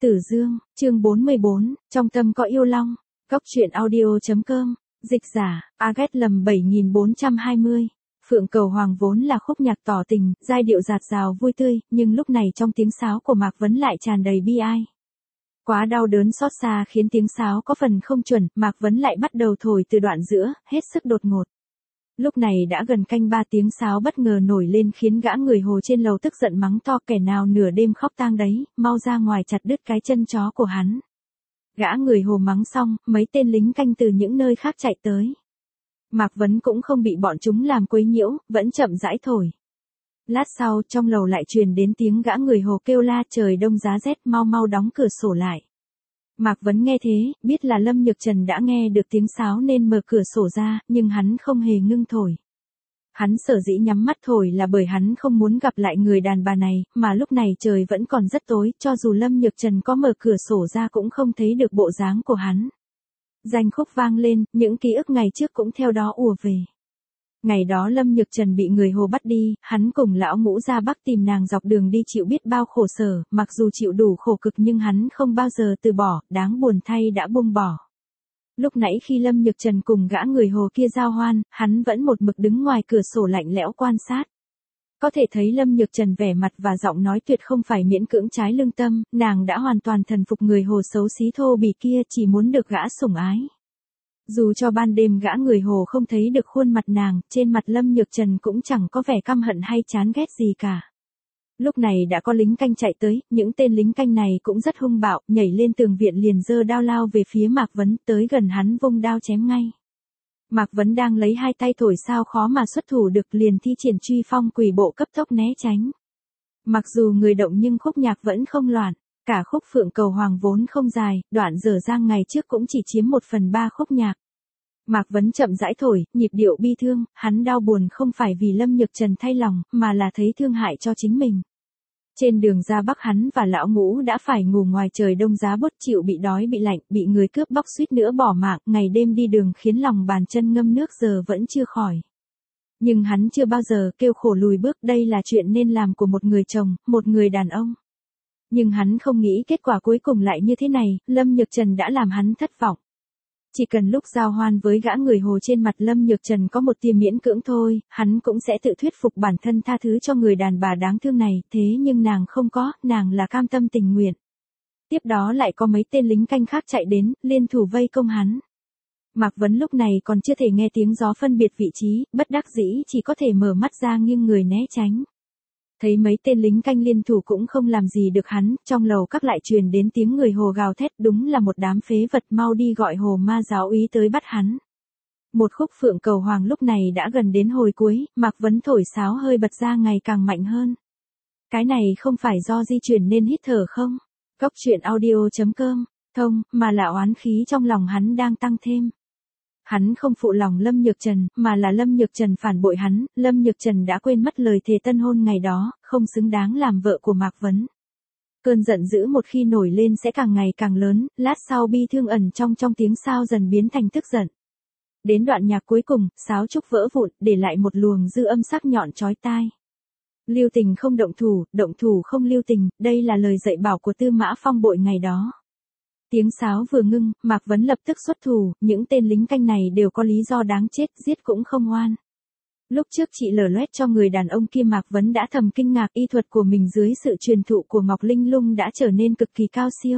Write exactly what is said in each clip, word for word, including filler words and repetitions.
Tử Dương, chương bốn mươi bốn, trong tâm có yêu long. Góc truyện audio.com, dịch giả, Agat lầm bảy nghìn bốn trăm hai mươi. Phượng Cầu Hoàng vốn là khúc nhạc tỏ tình, giai điệu dạt dào vui tươi, nhưng lúc này trong tiếng sáo của Mạc Vấn lại tràn đầy bi ai. Quá đau đớn xót xa khiến tiếng sáo có phần không chuẩn, Mạc Vấn lại bắt đầu thổi từ đoạn giữa, hết sức đột ngột. Lúc này đã gần canh ba, tiếng sáo bất ngờ nổi lên khiến gã người Hồ trên lầu tức giận mắng to, kẻ nào nửa đêm khóc tang đấy, mau ra ngoài chặt đứt cái chân chó của hắn. Gã người Hồ mắng xong, mấy tên lính canh từ những nơi khác chạy tới. Mạc Vấn cũng không bị bọn chúng làm quấy nhiễu, vẫn chậm rãi thổi. Lát sau, trong lầu lại truyền đến tiếng gã người Hồ kêu la, trời đông giá rét, mau mau đóng cửa sổ lại. Mạc Vấn nghe thế, biết là Lâm Nhược Trần đã nghe được tiếng sáo nên mở cửa sổ ra, nhưng hắn không hề ngưng thổi. Hắn sở dĩ nhắm mắt thổi là bởi hắn không muốn gặp lại người đàn bà này, mà lúc này trời vẫn còn rất tối, cho dù Lâm Nhược Trần có mở cửa sổ ra cũng không thấy được bộ dáng của hắn. Danh khúc vang lên, những ký ức ngày trước cũng theo đó ùa về. Ngày đó Lâm Nhược Trần bị người Hồ bắt đi, hắn cùng lão ngũ ra Bắc tìm nàng dọc đường đi chịu biết bao khổ sở, mặc dù chịu đủ khổ cực nhưng hắn không bao giờ từ bỏ, đáng buồn thay đã buông bỏ. Lúc nãy khi Lâm Nhược Trần cùng gã người Hồ kia giao hoan, hắn vẫn một mực đứng ngoài cửa sổ lạnh lẽo quan sát. Có thể thấy Lâm Nhược Trần vẻ mặt và giọng nói tuyệt không phải miễn cưỡng trái lương tâm, nàng đã hoàn toàn thần phục người Hồ xấu xí thô bỉ kia, chỉ muốn được gã sủng ái. Dù cho ban đêm gã người Hồ không thấy được khuôn mặt nàng, trên mặt Lâm Nhược Trần cũng chẳng có vẻ căm hận hay chán ghét gì cả. Lúc này đã có lính canh chạy tới, những tên lính canh này cũng rất hung bạo, nhảy lên tường viện liền giơ đao lao về phía Mạc Vấn, tới gần hắn vung đao chém ngay. Mạc Vấn đang lấy hai tay thổi sao khó mà xuất thủ được, liền thi triển truy phong quỷ bộ cấp tốc né tránh. Mặc dù người động nhưng khúc nhạc vẫn không loạn. Cả khúc Phượng Cầu Hoàng vốn không dài, đoạn dở dang ngày trước cũng chỉ chiếm một phần ba khúc nhạc. Mạc Vấn chậm rãi thổi, nhịp điệu bi thương, hắn đau buồn không phải vì Lâm Nhược Trần thay lòng, mà là thấy thương hại cho chính mình. Trên đường ra Bắc hắn và lão ngũ đã phải ngủ ngoài trời đông giá buốt, chịu bị đói bị lạnh, bị người cướp bóc suýt nữa bỏ mạng, ngày đêm đi đường khiến lòng bàn chân ngâm nước giờ vẫn chưa khỏi. Nhưng hắn chưa bao giờ kêu khổ lùi bước, đây là chuyện nên làm của một người chồng, một người đàn ông. Nhưng hắn không nghĩ kết quả cuối cùng lại như thế này, Lâm Nhược Trần đã làm hắn thất vọng. Chỉ cần lúc giao hoan với gã người Hồ trên mặt Lâm Nhược Trần có một tia miễn cưỡng thôi, hắn cũng sẽ tự thuyết phục bản thân tha thứ cho người đàn bà đáng thương này, thế nhưng nàng không có, nàng là cam tâm tình nguyện. Tiếp đó lại có mấy tên lính canh khác chạy đến, liên thủ vây công hắn. Mạc Vấn lúc này còn chưa thể nghe tiếng gió phân biệt vị trí, bất đắc dĩ chỉ có thể mở mắt ra nghiêng người né tránh. Thấy mấy tên lính canh liên thủ cũng không làm gì được hắn, trong lầu các lại truyền đến tiếng người Hồ gào thét, đúng là một đám phế vật, mau đi gọi Hồ ma giáo úy tới bắt hắn. Một khúc Phượng Cầu Hoàng lúc này đã gần đến hồi cuối, Mạc Vấn thổi sáo hơi bật ra ngày càng mạnh hơn. Cái này không phải do di chuyển nên hít thở không? Góc truyện audio.com, thông, mà là oán khí trong lòng hắn đang tăng thêm. Hắn không phụ lòng Lâm Nhược Trần, mà là Lâm Nhược Trần phản bội hắn, Lâm Nhược Trần đã quên mất lời thề tân hôn ngày đó, không xứng đáng làm vợ của Mạc Vấn. Cơn giận dữ một khi nổi lên sẽ càng ngày càng lớn, lát sau bi thương ẩn trong trong tiếng sao dần biến thành tức giận. Đến đoạn nhạc cuối cùng, sáo trúc vỡ vụn, để lại một luồng dư âm sắc nhọn chói tai. Lưu tình không động thủ, động thủ không lưu tình, đây là lời dạy bảo của Tư Mã Phong bội ngày đó. Tiếng sáo vừa ngưng, Mạc Vấn lập tức xuất thủ, những tên lính canh này đều có lý do đáng chết, giết cũng không oan. Lúc trước chị lở loét cho người đàn ông kia, Mạc Vấn đã thầm kinh ngạc y thuật của mình dưới sự truyền thụ của Ngọc Linh Lung đã trở nên cực kỳ cao siêu.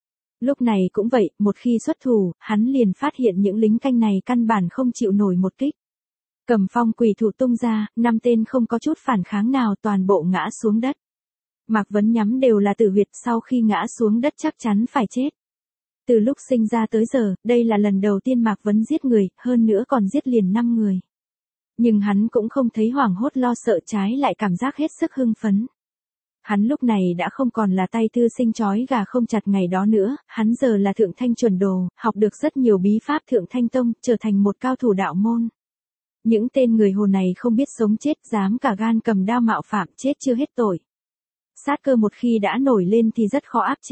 Lúc này cũng vậy, một khi xuất thủ, hắn liền phát hiện những lính canh này căn bản không chịu nổi một kích. Cầm phong quỷ thủ tung ra, năm tên không có chút phản kháng nào, toàn bộ ngã xuống đất. Mạc Vấn nhắm đều là tử huyệt, sau khi ngã xuống đất chắc chắn phải chết. Từ lúc sinh ra tới giờ, đây là lần đầu tiên Mạc Vấn giết người, hơn nữa còn giết liền năm người. Nhưng hắn cũng không thấy hoảng hốt lo sợ, trái lại cảm giác hết sức hưng phấn. Hắn lúc này đã không còn là tay thư sinh chói gà không chặt ngày đó nữa, hắn giờ là thượng thanh chuẩn đồ, học được rất nhiều bí pháp thượng thanh tông, trở thành một cao thủ đạo môn. Những tên người Hồ này không biết sống chết, dám cả gan cầm đao mạo phạm, chết chưa hết tội. Sát cơ một khi đã nổi lên thì rất khó áp chế.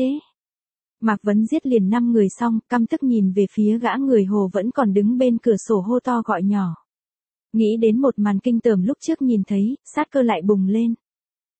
Mạc Vấn giết liền năm người xong, căm tức nhìn về phía gã người Hồ vẫn còn đứng bên cửa sổ hô to gọi nhỏ. Nghĩ đến một màn kinh tởm lúc trước nhìn thấy, sát cơ lại bùng lên.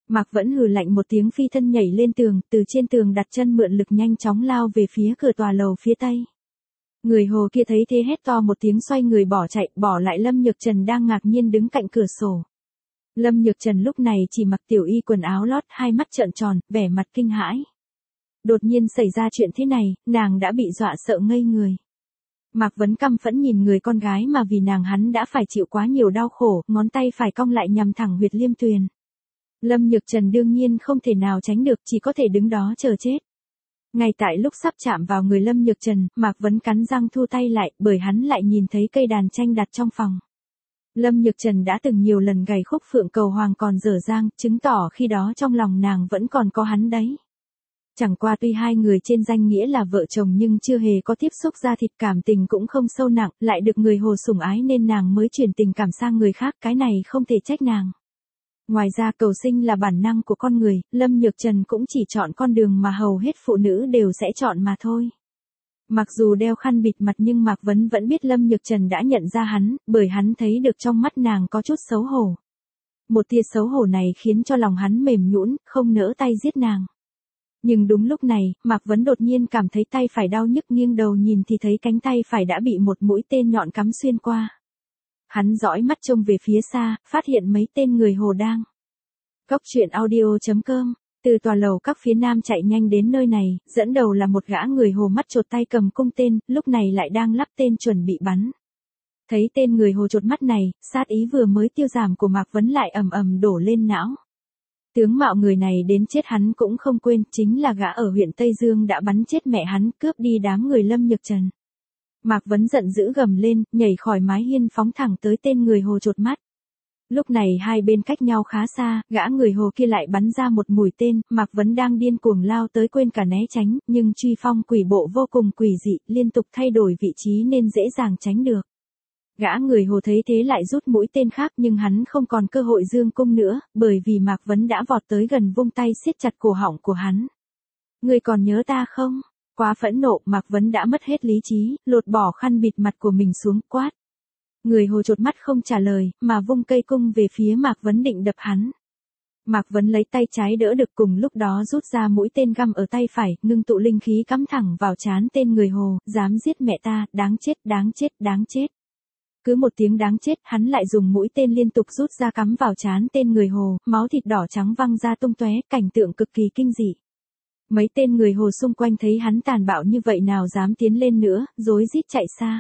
Mạc Vẫn hừ lạnh một tiếng phi thân nhảy lên tường, từ trên tường đặt chân mượn lực nhanh chóng lao về phía cửa tòa lầu phía tây. Người hồ kia thấy thế hét to một tiếng xoay người bỏ chạy, bỏ lại Lâm Nhược Trần đang ngạc nhiên đứng cạnh cửa sổ. Lâm Nhược Trần lúc này chỉ mặc tiểu y quần áo lót, hai mắt trợn tròn, vẻ mặt kinh hãi. Đột nhiên xảy ra chuyện thế này, nàng đã bị dọa sợ ngây người. Mạc Vấn căm phẫn nhìn người con gái mà vì nàng hắn đã phải chịu quá nhiều đau khổ, ngón tay phải cong lại nhằm thẳng huyệt liêm tuyền. Lâm Nhược Trần đương nhiên không thể nào tránh được, chỉ có thể đứng đó chờ chết. Ngay tại lúc sắp chạm vào người Lâm Nhược Trần, Mạc Vấn cắn răng thu tay lại, bởi hắn lại nhìn thấy cây đàn tranh đặt trong phòng. Lâm Nhược Trần đã từng nhiều lần gảy khúc phượng cầu hoàng còn dở dang, chứng tỏ khi đó trong lòng nàng vẫn còn có hắn đấy. Chẳng qua tuy hai người trên danh nghĩa là vợ chồng nhưng chưa hề có tiếp xúc ra thịt, cảm tình cũng không sâu nặng, lại được người hồ sủng ái nên nàng mới chuyển tình cảm sang người khác, cái này không thể trách nàng. Ngoài ra cầu sinh là bản năng của con người, Lâm Nhược Trần cũng chỉ chọn con đường mà hầu hết phụ nữ đều sẽ chọn mà thôi. Mặc dù đeo khăn bịt mặt nhưng Mạc Vấn vẫn biết Lâm Nhược Trần đã nhận ra hắn, bởi hắn thấy được trong mắt nàng có chút xấu hổ. Một tia xấu hổ này khiến cho lòng hắn mềm nhũn, không nỡ tay giết nàng. Nhưng đúng lúc này, Mạc Vấn đột nhiên cảm thấy tay phải đau nhức, nghiêng đầu nhìn thì thấy cánh tay phải đã bị một mũi tên nhọn cắm xuyên qua. Hắn dõi mắt trông về phía xa, phát hiện mấy tên người hồ đang. Cốc truyện audio chấm com, từ tòa lầu các phía nam chạy nhanh đến nơi này, dẫn đầu là một gã người hồ mắt chột tay cầm cung tên, lúc này lại đang lắp tên chuẩn bị bắn. Thấy tên người hồ chột mắt này, sát ý vừa mới tiêu giảm của Mạc Vấn lại ầm ầm đổ lên não. Tướng mạo người này đến chết hắn cũng không quên, chính là gã ở huyện Tây Dương đã bắn chết mẹ hắn, cướp đi đám người Lâm Nhược Trần. Mạc Vấn giận dữ gầm lên, nhảy khỏi mái hiên phóng thẳng tới tên người hồ chột mắt. Lúc này hai bên cách nhau khá xa, gã người hồ kia lại bắn ra một mũi tên, Mạc Vấn đang điên cuồng lao tới quên cả né tránh, nhưng truy phong quỷ bộ vô cùng quỷ dị, liên tục thay đổi vị trí nên dễ dàng tránh được. Gã người hồ thấy thế lại rút mũi tên khác nhưng hắn không còn cơ hội dương cung nữa, bởi vì Mạc Vấn đã vọt tới gần vung tay siết chặt cổ họng của hắn. Ngươi còn nhớ ta không? Quá phẫn nộ, Mạc Vấn đã mất hết lý trí, lột bỏ khăn bịt mặt của mình xuống, quát. Người hồ chột mắt không trả lời, mà vung cây cung về phía Mạc Vấn định đập hắn. Mạc Vấn lấy tay trái đỡ được, cùng lúc đó rút ra mũi tên găm ở tay phải, ngưng tụ linh khí cắm thẳng vào trán tên người hồ, dám giết mẹ ta, đáng chết, đáng chết, đáng chết. Cứ một tiếng đáng chết, hắn lại dùng mũi tên liên tục rút ra cắm vào trán tên người hồ, máu thịt đỏ trắng văng ra tung tóe, cảnh tượng cực kỳ kinh dị. Mấy tên người hồ xung quanh thấy hắn tàn bạo như vậy nào dám tiến lên nữa, rối rít chạy xa.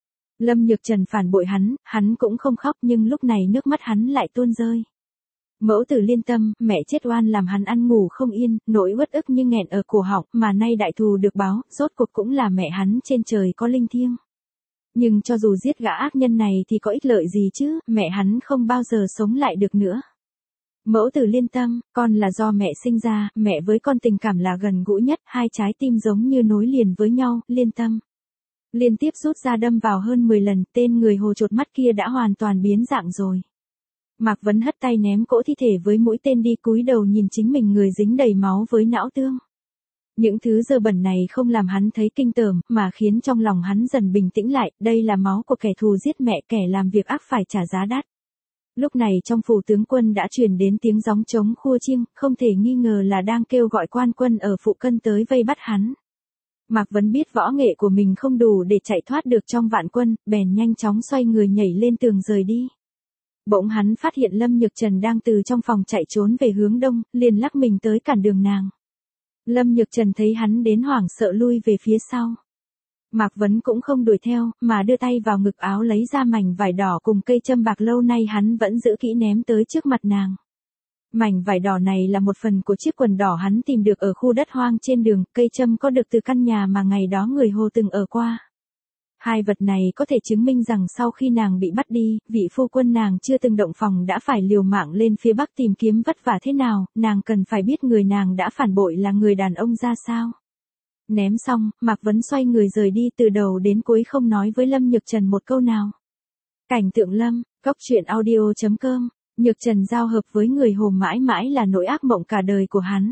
Lâm Nhược Trần phản bội hắn, hắn cũng không khóc nhưng lúc này nước mắt hắn lại tuôn rơi. Mẫu tử liên tâm, mẹ chết oan làm hắn ăn ngủ không yên, nỗi uất ức như nghẹn ở cổ họng, mà nay đại thù được báo, rốt cuộc cũng là mẹ hắn trên trời có linh thiêng. Nhưng cho dù giết gã ác nhân này thì có ích lợi gì chứ, mẹ hắn không bao giờ sống lại được nữa. Mẫu tử liên tâm, con là do mẹ sinh ra, mẹ với con tình cảm là gần gũi nhất, hai trái tim giống như nối liền với nhau, liên tâm. Liên tiếp rút ra đâm vào hơn mười lần, tên người hồ chột mắt kia đã hoàn toàn biến dạng rồi. Mạc Vấn hất tay ném cỗ thi thể với mũi tên đi, cúi đầu nhìn chính mình người dính đầy máu với não tương. Những thứ dơ bẩn này không làm hắn thấy kinh tởm, mà khiến trong lòng hắn dần bình tĩnh lại, đây là máu của kẻ thù giết mẹ, kẻ làm việc ác phải trả giá đắt. Lúc này trong phủ tướng quân đã truyền đến tiếng gióng trống khua chiêng, không thể nghi ngờ là đang kêu gọi quan quân ở phụ cân tới vây bắt hắn. Mạc Vấn biết võ nghệ của mình không đủ để chạy thoát được trong vạn quân, bèn nhanh chóng xoay người nhảy lên tường rời đi. Bỗng hắn phát hiện Lâm Nhược Trần đang từ trong phòng chạy trốn về hướng đông, liền lắc mình tới cản đường nàng. Lâm Nhược Trần thấy hắn đến hoảng sợ lui về phía sau. Mạc Vấn cũng không đuổi theo, mà đưa tay vào ngực áo lấy ra mảnh vải đỏ cùng cây châm bạc lâu nay hắn vẫn giữ kỹ ném tới trước mặt nàng. Mảnh vải đỏ này là một phần của chiếc quần đỏ hắn tìm được ở khu đất hoang trên đường, cây châm có được từ căn nhà mà ngày đó người hồ từng ở qua. Hai vật này có thể chứng minh rằng sau khi nàng bị bắt đi, vị phu quân nàng chưa từng động phòng đã phải liều mạng lên phía bắc tìm kiếm vất vả thế nào, nàng cần phải biết người nàng đã phản bội là người đàn ông ra sao. Ném xong, Mạc Vấn xoay người rời đi, từ đầu đến cuối không nói với Lâm Nhược Trần một câu nào. Cảnh tượng Lâm, cốc truyện audio chấm com, Nhược Trần giao hợp với người hồ mãi mãi là nỗi ác mộng cả đời của hắn.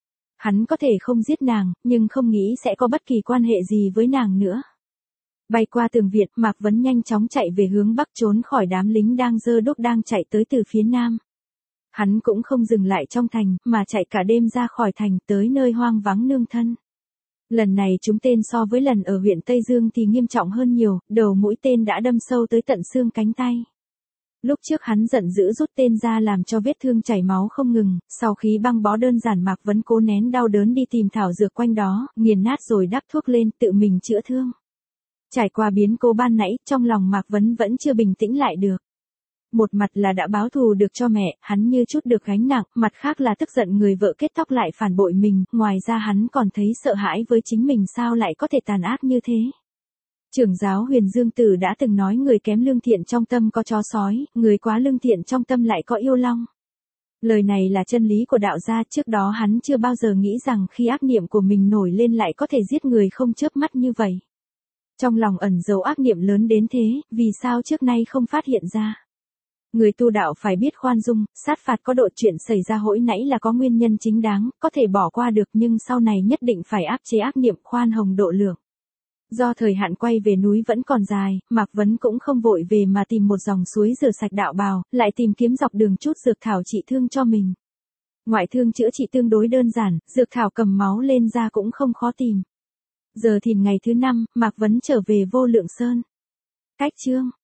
Hắn có thể không giết nàng, nhưng không nghĩ sẽ có bất kỳ quan hệ gì với nàng nữa. Bay qua tường viện, Mạc Vấn nhanh chóng chạy về hướng bắc trốn khỏi đám lính đang dơ đúc đang chạy tới từ phía nam. Hắn cũng không dừng lại trong thành, mà chạy cả đêm ra khỏi thành tới nơi hoang vắng nương thân. Lần này trúng tên so với lần ở huyện Tây Dương thì nghiêm trọng hơn nhiều, đầu mũi tên đã đâm sâu tới tận xương cánh tay. Lúc trước hắn giận dữ rút tên ra làm cho vết thương chảy máu không ngừng, sau khi băng bó đơn giản Mạc Vấn cố nén đau đớn đi tìm thảo dược quanh đó, nghiền nát rồi đắp thuốc lên tự mình chữa thương. Trải qua biến cố ban nãy, trong lòng Mạc Vấn vẫn chưa bình tĩnh lại được. Một mặt là đã báo thù được cho mẹ, hắn như chút được gánh nặng, mặt khác là tức giận người vợ kết thóc lại phản bội mình, ngoài ra hắn còn thấy sợ hãi với chính mình sao lại có thể tàn ác như thế. Trưởng giáo Huyền Dương Tử đã từng nói người kém lương thiện trong tâm có chó sói, người quá lương thiện trong tâm lại có yêu long. Lời này là chân lý của đạo gia, trước đó hắn chưa bao giờ nghĩ rằng khi ác niệm của mình nổi lên lại có thể giết người không chớp mắt như vậy. Trong lòng ẩn giấu ác niệm lớn đến thế, vì sao trước nay không phát hiện ra. Người tu đạo phải biết khoan dung, sát phạt có độ chuyện xảy ra hồi nãy là có nguyên nhân chính đáng, có thể bỏ qua được nhưng sau này nhất định phải áp chế ác niệm khoan hồng độ lượng. Do thời hạn quay về núi vẫn còn dài, Mạc Vấn cũng không vội về mà tìm một dòng suối rửa sạch đạo bào, lại tìm kiếm dọc đường chút dược thảo trị thương cho mình. Ngoại thương chữa trị tương đối đơn giản, dược thảo cầm máu lên da cũng không khó tìm. Giờ thìn ngày thứ năm, Mạc Vấn trở về Vô Lượng Sơn. Cách chương